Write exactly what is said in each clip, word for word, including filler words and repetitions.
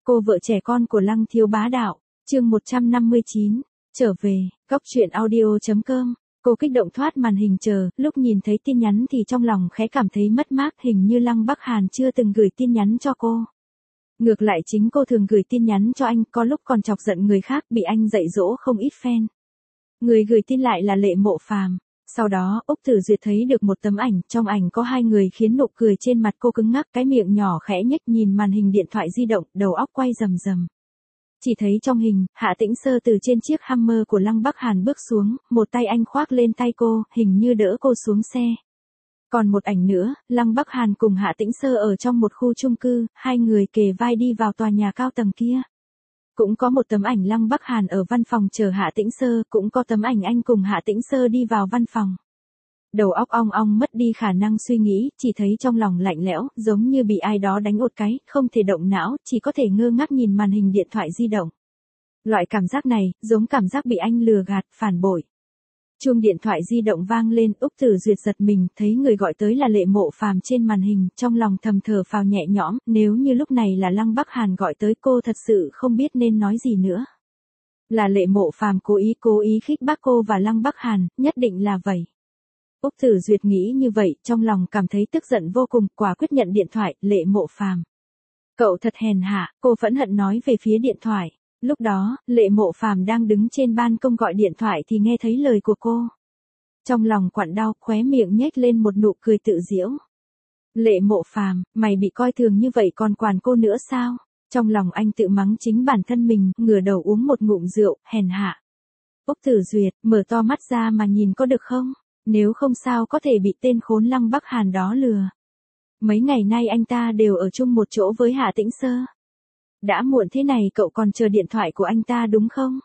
Cô vợ trẻ con của Lăng Thiếu Bá Đạo, chương một trăm năm mươi chín, trở về, góc truyện audio.com. Cô kích động thoát màn hình chờ, lúc nhìn thấy tin nhắn thì trong lòng khẽ cảm thấy mất mát, hình như Lăng Bắc Hàn chưa từng gửi tin nhắn cho cô. Ngược lại chính cô thường gửi tin nhắn cho anh, có lúc còn chọc giận người khác, bị anh dạy dỗ không ít phen. Người gửi tin lại là Lệ Mộ Phàm. Sau đó, Úc Tử Duyệt thấy được một tấm ảnh, trong ảnh có hai người khiến nụ cười trên mặt cô cứng ngắc, cái miệng nhỏ khẽ nhếch nhìn màn hình điện thoại di động, đầu óc quay rầm rầm. Chỉ thấy trong hình, Hạ Tĩnh Sơ từ trên chiếc Hummer của Lăng Bắc Hàn bước xuống, một tay anh khoác lên tay cô, hình như đỡ cô xuống xe. Còn một ảnh nữa, Lăng Bắc Hàn cùng Hạ Tĩnh Sơ ở trong một khu chung cư, hai người kề vai đi vào tòa nhà cao tầng kia. Cũng có một tấm ảnh Lăng Bắc Hàn ở văn phòng chờ Hạ Tĩnh Sơ, cũng có tấm ảnh anh cùng Hạ Tĩnh Sơ đi vào văn phòng. Đầu óc ong ong mất đi khả năng suy nghĩ, chỉ thấy trong lòng lạnh lẽo, giống như bị ai đó đánh một cái, không thể động não, chỉ có thể ngơ ngác nhìn màn hình điện thoại di động. Loại cảm giác này, giống cảm giác bị anh lừa gạt, phản bội. Chuông điện thoại di động vang lên, Úc Tử Duyệt giật mình, thấy người gọi tới là Lệ Mộ Phàm trên màn hình, trong lòng thầm thở phào nhẹ nhõm, nếu như lúc này là Lăng Bắc Hàn gọi tới cô thật sự không biết nên nói gì nữa. Là Lệ Mộ Phàm cố ý cố ý khích bác cô và Lăng Bắc Hàn, nhất định là vậy. Úc Tử Duyệt nghĩ như vậy, trong lòng cảm thấy tức giận vô cùng, quả quyết nhận điện thoại, Lệ Mộ Phàm. Cậu thật hèn hạ, cô phẫn hận nói về phía điện thoại. Lúc đó, Lệ Mộ Phàm đang đứng trên ban công gọi điện thoại thì nghe thấy lời của cô. Trong lòng quặn đau, khóe miệng nhếch lên một nụ cười tự giễu. Lệ Mộ Phàm, mày bị coi thường như vậy còn quản cô nữa sao? Trong lòng anh tự mắng chính bản thân mình, ngửa đầu uống một ngụm rượu, hèn hạ. Úc Tử Duyệt, mở to mắt ra mà nhìn có được không? Nếu không sao có thể bị tên khốn Lăng Bắc Hàn đó lừa. Mấy ngày nay anh ta đều ở chung một chỗ với Hạ Tĩnh Sơ. Đã muộn thế này cậu còn chờ điện thoại của anh ta đúng không?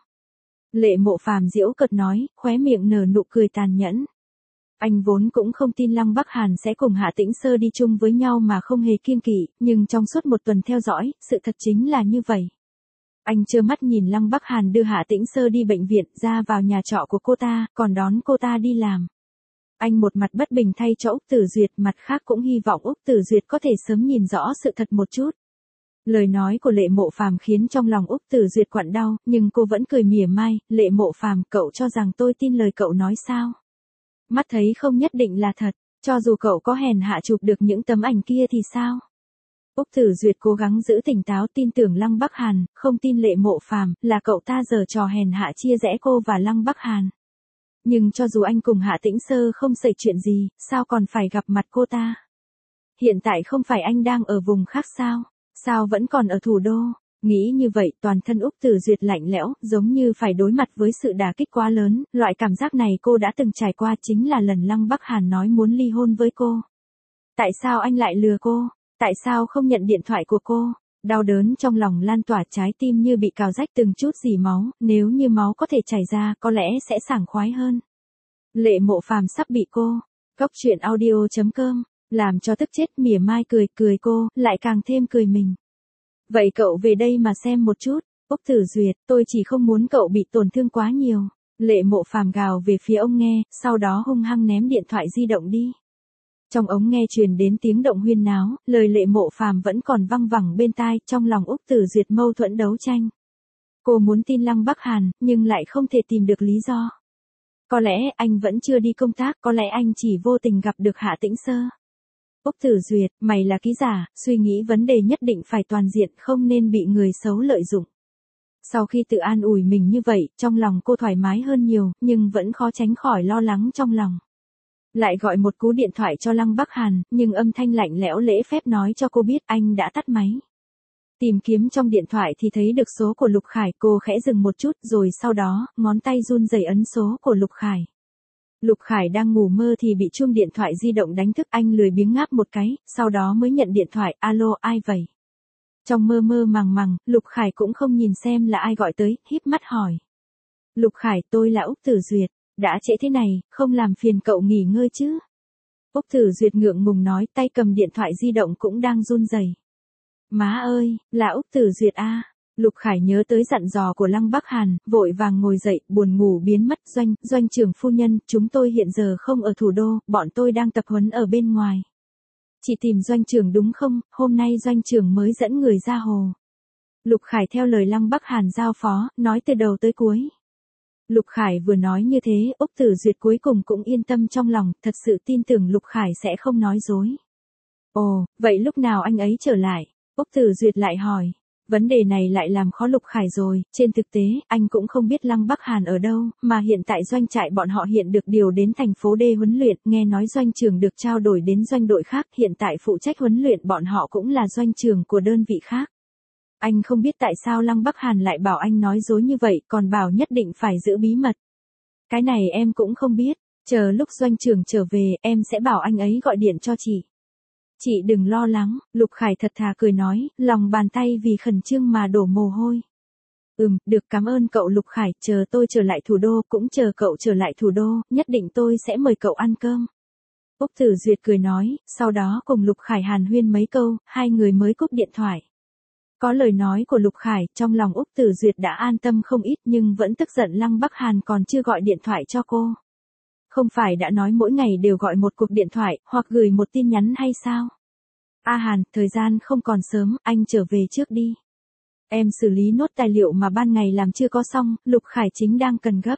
Lệ Mộ Phàm giễu cợt nói, khóe miệng nở nụ cười tàn nhẫn. Anh vốn cũng không tin Lăng Bắc Hàn sẽ cùng Hạ Tĩnh Sơ đi chung với nhau mà không hề kiêng kỵ, nhưng trong suốt một tuần theo dõi, sự thật chính là như vậy. Anh trơ mắt nhìn Lăng Bắc Hàn đưa Hạ Tĩnh Sơ đi bệnh viện, ra vào nhà trọ của cô ta, còn đón cô ta đi làm. Anh một mặt bất bình thay cho Úc Tử Duyệt, mặt khác cũng hy vọng Úc Tử Duyệt có thể sớm nhìn rõ sự thật một chút. Lời nói của Lệ Mộ Phàm khiến trong lòng Úc Tử Duyệt quặn đau, nhưng cô vẫn cười mỉa mai, Lệ Mộ Phàm, cậu cho rằng tôi tin lời cậu nói sao? Mắt thấy không nhất định là thật, cho dù cậu có hèn hạ chụp được những tấm ảnh kia thì sao? Úc Tử Duyệt cố gắng giữ tỉnh táo, tin tưởng Lăng Bắc Hàn, không tin Lệ Mộ Phàm, là cậu ta giở trò hèn hạ chia rẽ cô và Lăng Bắc Hàn. Nhưng cho dù anh cùng Hạ Tĩnh Sơ không xảy chuyện gì, sao còn phải gặp mặt cô ta? Hiện tại không phải anh đang ở vùng khác sao? Sao vẫn còn ở thủ đô? Nghĩ như vậy, toàn thân Úc Tử Duyệt lạnh lẽo, giống như phải đối mặt với sự đả kích quá lớn, loại cảm giác này cô đã từng trải qua, chính là lần Lăng Bắc Hàn nói muốn ly hôn với cô. Tại sao anh lại lừa cô? Tại sao không nhận điện thoại của cô? Đau đớn trong lòng lan tỏa, trái tim như bị cào rách từng chút rỉ máu, nếu như máu có thể chảy ra, có lẽ sẽ sảng khoái hơn. Lệ Mộ Phàm sắp bị cô. Góc truyện audio.com. Làm cho tức chết, mỉa mai cười, cười cô, lại càng thêm cười mình. Vậy cậu về đây mà xem một chút, Úc Tử Duyệt, tôi chỉ không muốn cậu bị tổn thương quá nhiều. Lệ Mộ Phàm gào về phía ông nghe, sau đó hung hăng ném điện thoại di động đi. Trong ống nghe truyền đến tiếng động huyên náo, lời Lệ Mộ Phàm vẫn còn văng vẳng bên tai, trong lòng Úc Tử Duyệt mâu thuẫn đấu tranh. Cô muốn tin Lăng Bắc Hàn, nhưng lại không thể tìm được lý do. Có lẽ anh vẫn chưa đi công tác, có lẽ anh chỉ vô tình gặp được Hạ Tĩnh Sơ. Úc Tử Duyệt, mày là ký giả, suy nghĩ vấn đề nhất định phải toàn diện, không nên bị người xấu lợi dụng. Sau khi tự an ủi mình như vậy, trong lòng cô thoải mái hơn nhiều, nhưng vẫn khó tránh khỏi lo lắng trong lòng. Lại gọi một cú điện thoại cho Lăng Bắc Hàn, nhưng âm thanh lạnh lẽo lễ phép nói cho cô biết anh đã tắt máy. Tìm kiếm trong điện thoại thì thấy được số của Lục Khải, cô khẽ dừng một chút rồi sau đó, ngón tay run rẩy ấn số của Lục Khải. Lục Khải đang ngủ mơ thì bị chuông điện thoại di động đánh thức, anh lười biếng ngáp một cái, sau đó mới nhận điện thoại, alo, ai vậy? Trong mơ mơ màng màng, Lục Khải cũng không nhìn xem là ai gọi tới, híp mắt hỏi. Lục Khải, tôi là Úc Tử Duyệt, đã trễ thế này, không làm phiền cậu nghỉ ngơi chứ? Úc Tử Duyệt ngượng ngùng nói, tay cầm điện thoại di động cũng đang run rẩy. Má ơi, là Úc Tử Duyệt à? Lục Khải nhớ tới dặn dò của Lăng Bắc Hàn, vội vàng ngồi dậy, buồn ngủ biến mất, doanh, doanh trưởng phu nhân, chúng tôi hiện giờ không ở thủ đô, bọn tôi đang tập huấn ở bên ngoài. Chị tìm doanh trưởng đúng không, hôm nay doanh trưởng mới dẫn người ra hồ. Lục Khải theo lời Lăng Bắc Hàn giao phó, nói từ đầu tới cuối. Lục Khải vừa nói như thế, Úc Tử Duyệt cuối cùng cũng yên tâm trong lòng, thật sự tin tưởng Lục Khải sẽ không nói dối. Ồ, vậy lúc nào anh ấy trở lại? Úc Tử Duyệt lại hỏi. Vấn đề này lại làm khó Lục Khải rồi, trên thực tế, anh cũng không biết Lăng Bắc Hàn ở đâu, mà hiện tại doanh trại bọn họ hiện được điều đến thành phố D huấn luyện, nghe nói doanh trường được trao đổi đến doanh đội khác, hiện tại phụ trách huấn luyện bọn họ cũng là doanh trường của đơn vị khác. Anh không biết tại sao Lăng Bắc Hàn lại bảo anh nói dối như vậy, còn bảo nhất định phải giữ bí mật. Cái này em cũng không biết, chờ lúc doanh trưởng trở về, em sẽ bảo anh ấy gọi điện cho chị. Chị đừng lo lắng, Lục Khải thật thà cười nói, lòng bàn tay vì khẩn trương mà đổ mồ hôi. Ừm, được, cảm ơn cậu Lục Khải, chờ tôi trở lại thủ đô, cũng chờ cậu trở lại thủ đô, nhất định tôi sẽ mời cậu ăn cơm. Úc Tử Duyệt cười nói, sau đó cùng Lục Khải hàn huyên mấy câu, hai người mới cúp điện thoại. Có lời nói của Lục Khải, trong lòng Úc Tử Duyệt đã an tâm không ít nhưng vẫn tức giận Lăng Bắc Hàn còn chưa gọi điện thoại cho cô. Không phải đã nói mỗi ngày đều gọi một cuộc điện thoại, hoặc gửi một tin nhắn hay sao? A Hàn, thời gian không còn sớm, anh trở về trước đi. Em xử lý nốt tài liệu mà ban ngày làm chưa có xong, Lục Khải chính đang cần gấp.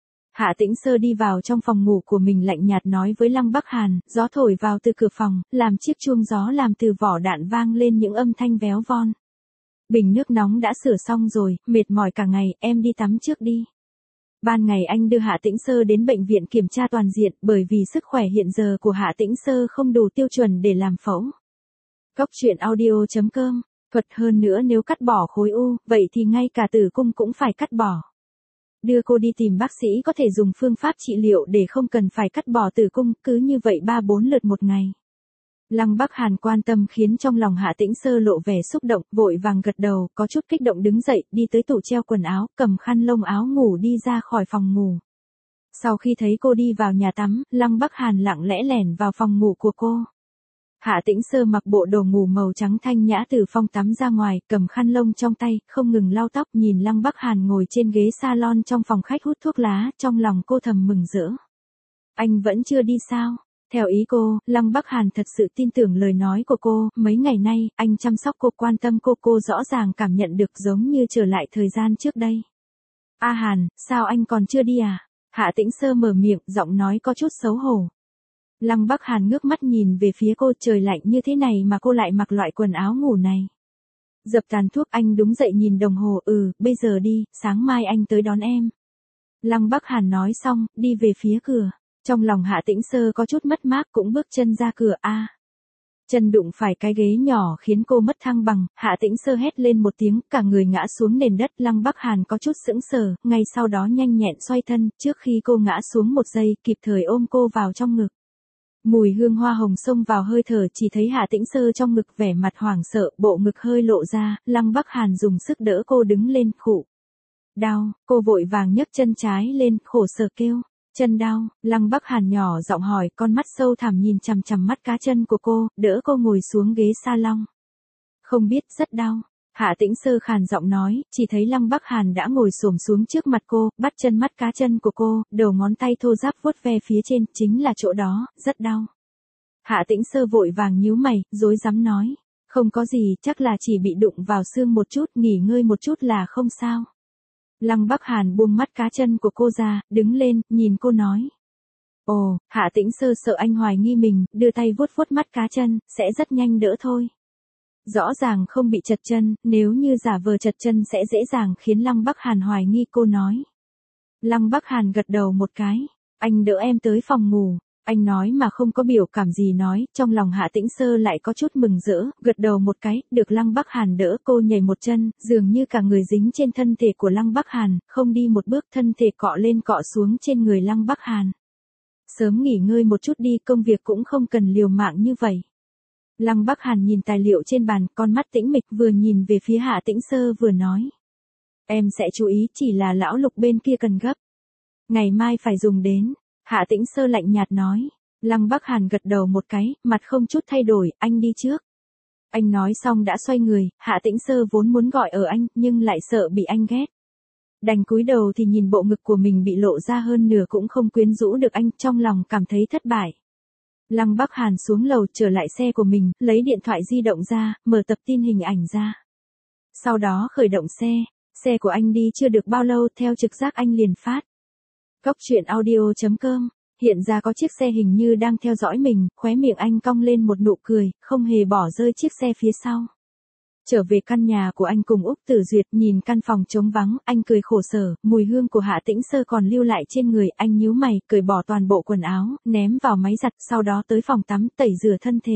Hạ Tĩnh Sơ đi vào trong phòng ngủ của mình lạnh nhạt nói với Lăng Bắc Hàn, gió thổi vào từ cửa phòng, làm chiếc chuông gió làm từ vỏ đạn vang lên những âm thanh véo von. Bình nước nóng đã sửa xong rồi, mệt mỏi cả ngày, em đi tắm trước đi. Ban ngày anh đưa Hạ Tĩnh Sơ đến bệnh viện kiểm tra toàn diện, bởi vì sức khỏe hiện giờ của Hạ Tĩnh Sơ không đủ tiêu chuẩn để làm phẫu. Góc truyện audio chấm com, thuật hơn nữa nếu cắt bỏ khối u, vậy thì ngay cả tử cung cũng phải cắt bỏ. Đưa cô đi tìm bác sĩ có thể dùng phương pháp trị liệu để không cần phải cắt bỏ tử cung, cứ như vậy ba bốn lượt một ngày. Lăng Bắc Hàn quan tâm khiến trong lòng Hạ Tĩnh Sơ lộ vẻ xúc động, vội vàng gật đầu, có chút kích động đứng dậy, đi tới tủ treo quần áo, cầm khăn lông áo ngủ đi ra khỏi phòng ngủ. Sau khi thấy cô đi vào nhà tắm, Lăng Bắc Hàn lặng lẽ lẻn vào phòng ngủ của cô. Hạ Tĩnh Sơ mặc bộ đồ ngủ màu trắng thanh nhã từ phòng tắm ra ngoài, cầm khăn lông trong tay, không ngừng lau tóc, nhìn Lăng Bắc Hàn ngồi trên ghế salon trong phòng khách hút thuốc lá, trong lòng cô thầm mừng rỡ. Anh vẫn chưa đi sao? Theo ý cô, Lăng Bắc Hàn thật sự tin tưởng lời nói của cô, mấy ngày nay, anh chăm sóc cô, quan tâm cô, cô rõ ràng cảm nhận được giống như trở lại thời gian trước đây. A Hàn, sao anh còn chưa đi à? Hạ Tĩnh Sơ mở miệng, giọng nói có chút xấu hổ. Lăng Bắc Hàn ngước mắt nhìn về phía cô, trời lạnh như thế này mà cô lại mặc loại quần áo ngủ này. Dập tàn thuốc, anh đúng dậy nhìn đồng hồ, ừ, bây giờ đi, sáng mai anh tới đón em. Lăng Bắc Hàn nói xong, đi về phía cửa. Trong lòng Hạ Tĩnh Sơ có chút mất mát cũng bước chân ra cửa a. À, chân đụng phải cái ghế nhỏ khiến cô mất thăng bằng, Hạ Tĩnh Sơ hét lên một tiếng, cả người ngã xuống nền đất, Lăng Bắc Hàn có chút sững sờ, ngay sau đó nhanh nhẹn xoay thân, trước khi cô ngã xuống một giây, kịp thời ôm cô vào trong ngực. Mùi hương hoa hồng xông vào hơi thở, chỉ thấy Hạ Tĩnh Sơ trong ngực vẻ mặt hoảng sợ, bộ ngực hơi lộ ra, Lăng Bắc Hàn dùng sức đỡ cô đứng lên, khụ. Đau, cô vội vàng nhấc chân trái lên, khổ sở kêu. Chân đau, Lăng Bắc Hàn nhỏ giọng hỏi, con mắt sâu thẳm nhìn chằm chằm mắt cá chân của cô, đỡ cô ngồi xuống ghế salon. Không biết, rất đau. Hạ Tĩnh Sơ khàn giọng nói, chỉ thấy Lăng Bắc Hàn đã ngồi xổm xuống trước mặt cô, bắt chân mắt cá chân của cô, đầu ngón tay thô ráp vuốt ve phía trên, chính là chỗ đó, rất đau. Hạ Tĩnh Sơ vội vàng nhíu mày, rối rắm nói, không có gì, chắc là chỉ bị đụng vào xương một chút, nghỉ ngơi một chút là không sao. Lăng Bắc Hàn buông mắt cá chân của cô ra, đứng lên, nhìn cô nói. Ồ, Hạ Tĩnh Sơ sợ anh hoài nghi mình, đưa tay vuốt vuốt mắt cá chân, sẽ rất nhanh đỡ thôi. Rõ ràng không bị trật chân, nếu như giả vờ trật chân sẽ dễ dàng khiến Lăng Bắc Hàn hoài nghi, cô nói. Lăng Bắc Hàn gật đầu một cái, anh đỡ em tới phòng ngủ. Anh nói mà không có biểu cảm gì nói, trong lòng Hạ Tĩnh Sơ lại có chút mừng rỡ, gật đầu một cái, được Lăng Bắc Hàn đỡ, cô nhảy một chân, dường như cả người dính trên thân thể của Lăng Bắc Hàn, không đi một bước thân thể cọ lên cọ xuống trên người Lăng Bắc Hàn. Sớm nghỉ ngơi một chút đi, công việc cũng không cần liều mạng như vậy. Lăng Bắc Hàn nhìn tài liệu trên bàn, con mắt tĩnh mịch, vừa nhìn về phía Hạ Tĩnh Sơ vừa nói. Em sẽ chú ý, chỉ là lão Lục bên kia cần gấp. Ngày mai phải dùng đến. Hạ Tĩnh Sơ lạnh nhạt nói. Lăng Bắc Hàn gật đầu một cái, mặt không chút thay đổi, anh đi trước. Anh nói xong đã xoay người, Hạ Tĩnh Sơ vốn muốn gọi ở anh, nhưng lại sợ bị anh ghét. Đành cúi đầu thì nhìn bộ ngực của mình bị lộ ra hơn nửa cũng không quyến rũ được anh, trong lòng cảm thấy thất bại. Lăng Bắc Hàn xuống lầu trở lại xe của mình, lấy điện thoại di động ra, mở tập tin hình ảnh ra. Sau đó khởi động xe, xe của anh đi chưa được bao lâu theo trực giác anh liền phát. Góc truyện audio.com, hiện ra có chiếc xe hình như đang theo dõi mình, khóe miệng anh cong lên một nụ cười, không hề bỏ rơi chiếc xe phía sau. Trở về căn nhà của anh cùng Úc Tử Duyệt, nhìn căn phòng trống vắng, anh cười khổ sở, mùi hương của Hạ Tĩnh Sơ còn lưu lại trên người, anh nhíu mày, cởi bỏ toàn bộ quần áo, ném vào máy giặt, sau đó tới phòng tắm tẩy rửa thân thể.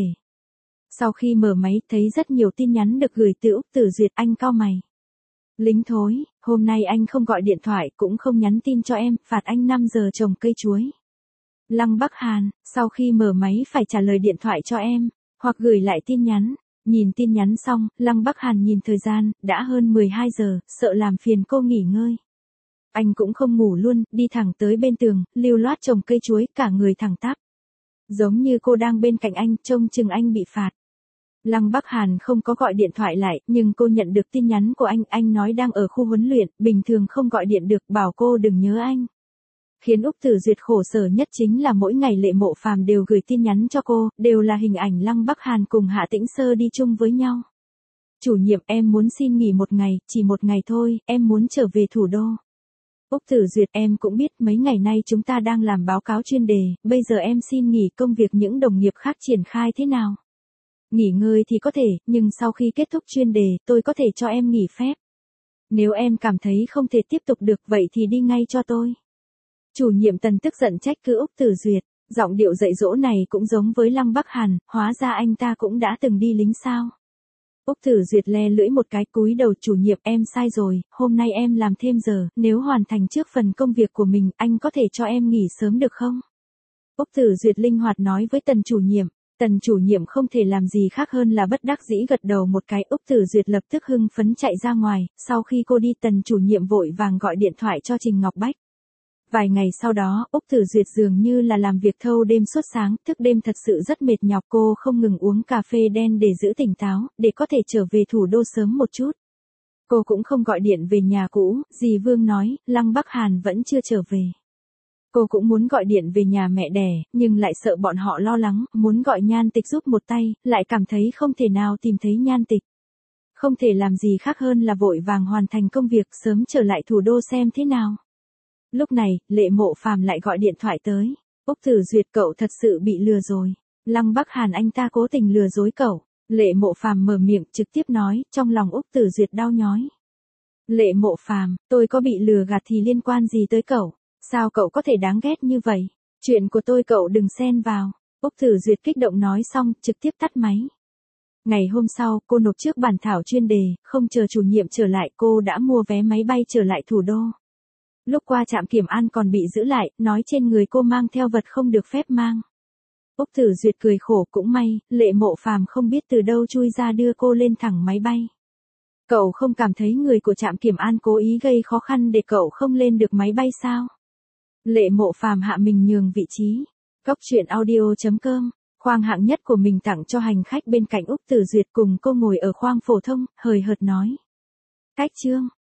Sau khi mở máy, thấy rất nhiều tin nhắn được gửi từ Úc Tử Duyệt, anh cau mày. Lính thối, hôm nay anh không gọi điện thoại, cũng không nhắn tin cho em, phạt anh năm giờ trồng cây chuối. Lăng Bắc Hàn, sau khi mở máy phải trả lời điện thoại cho em, hoặc gửi lại tin nhắn. Nhìn tin nhắn xong, Lăng Bắc Hàn nhìn thời gian, đã hơn mười hai giờ, sợ làm phiền cô nghỉ ngơi. Anh cũng không ngủ luôn, đi thẳng tới bên tường, lưu loát trồng cây chuối, cả người thẳng tắp. Giống như cô đang bên cạnh anh, trông chừng anh bị phạt. Lăng Bắc Hàn không có gọi điện thoại lại, nhưng cô nhận được tin nhắn của anh, anh nói đang ở khu huấn luyện, bình thường không gọi điện được, bảo cô đừng nhớ anh. Khiến Úc Tử Duyệt khổ sở nhất chính là mỗi ngày Lệ Mộ Phàm đều gửi tin nhắn cho cô, đều là hình ảnh Lăng Bắc Hàn cùng Hạ Tĩnh Sơ đi chung với nhau. Chủ nhiệm, em muốn xin nghỉ một ngày, chỉ một ngày thôi, em muốn trở về thủ đô. Úc Tử Duyệt, em cũng biết mấy ngày nay chúng ta đang làm báo cáo chuyên đề, bây giờ em xin nghỉ công việc những đồng nghiệp khác triển khai thế nào? Nghỉ ngơi thì có thể, nhưng sau khi kết thúc chuyên đề, tôi có thể cho em nghỉ phép. Nếu em cảm thấy không thể tiếp tục được vậy thì đi ngay cho tôi. Chủ nhiệm Tần tức giận trách cứ Úc Tử Duyệt, giọng điệu dạy dỗ này cũng giống với Lăng Bắc Hàn, hóa ra anh ta cũng đã từng đi lính sao. Úc Tử Duyệt le lưỡi một cái, cúi đầu, chủ nhiệm em sai rồi, hôm nay em làm thêm giờ, nếu hoàn thành trước phần công việc của mình, anh có thể cho em nghỉ sớm được không? Úc Tử Duyệt linh hoạt nói với Tần chủ nhiệm. Tần chủ nhiệm không thể làm gì khác hơn là bất đắc dĩ gật đầu một cái. Úc Tử Duyệt lập tức hưng phấn chạy ra ngoài, sau khi cô đi Tần chủ nhiệm vội vàng gọi điện thoại cho Trình Ngọc Bách. Vài ngày sau đó, Úc Tử Duyệt dường như là làm việc thâu đêm suốt sáng, thức đêm thật sự rất mệt nhọc, cô không ngừng uống cà phê đen để giữ tỉnh táo, để có thể trở về thủ đô sớm một chút. Cô cũng không gọi điện về nhà cũ, dì Vương nói, Lăng Bắc Hàn vẫn chưa trở về. Cô cũng muốn gọi điện về nhà mẹ đẻ, nhưng lại sợ bọn họ lo lắng, muốn gọi Nhan Tịch giúp một tay, lại cảm thấy không thể nào tìm thấy Nhan Tịch. Không thể làm gì khác hơn là vội vàng hoàn thành công việc, sớm trở lại thủ đô xem thế nào. Lúc này, Lệ Mộ Phàm lại gọi điện thoại tới. Úc Tử Duyệt, cậu thật sự bị lừa rồi. Lăng Bắc Hàn anh ta cố tình lừa dối cậu. Lệ Mộ Phàm mở miệng trực tiếp nói, trong lòng Úc Tử Duyệt đau nhói. Lệ Mộ Phàm, tôi có bị lừa gạt thì liên quan gì tới cậu? Sao cậu có thể đáng ghét như vậy? Chuyện của tôi cậu đừng xen vào. Úc Tử Duyệt kích động nói xong, trực tiếp tắt máy. Ngày hôm sau, cô nộp trước bản thảo chuyên đề, không chờ chủ nhiệm trở lại, cô đã mua vé máy bay trở lại thủ đô. Lúc qua trạm kiểm an còn bị giữ lại, nói trên người cô mang theo vật không được phép mang. Úc Tử Duyệt cười khổ, cũng may, Lệ Mộ Phàm không biết từ đâu chui ra đưa cô lên thẳng máy bay. Cậu không cảm thấy người của trạm kiểm an cố ý gây khó khăn để cậu không lên được máy bay sao? Lệ Mộ Phàm hạ mình nhường vị trí. Góc truyện audio.com, khoang hạng nhất của mình tặng cho hành khách bên cạnh Úc Tử Duyệt, cùng cô ngồi ở khoang phổ thông, hời hợt nói. Cách chương.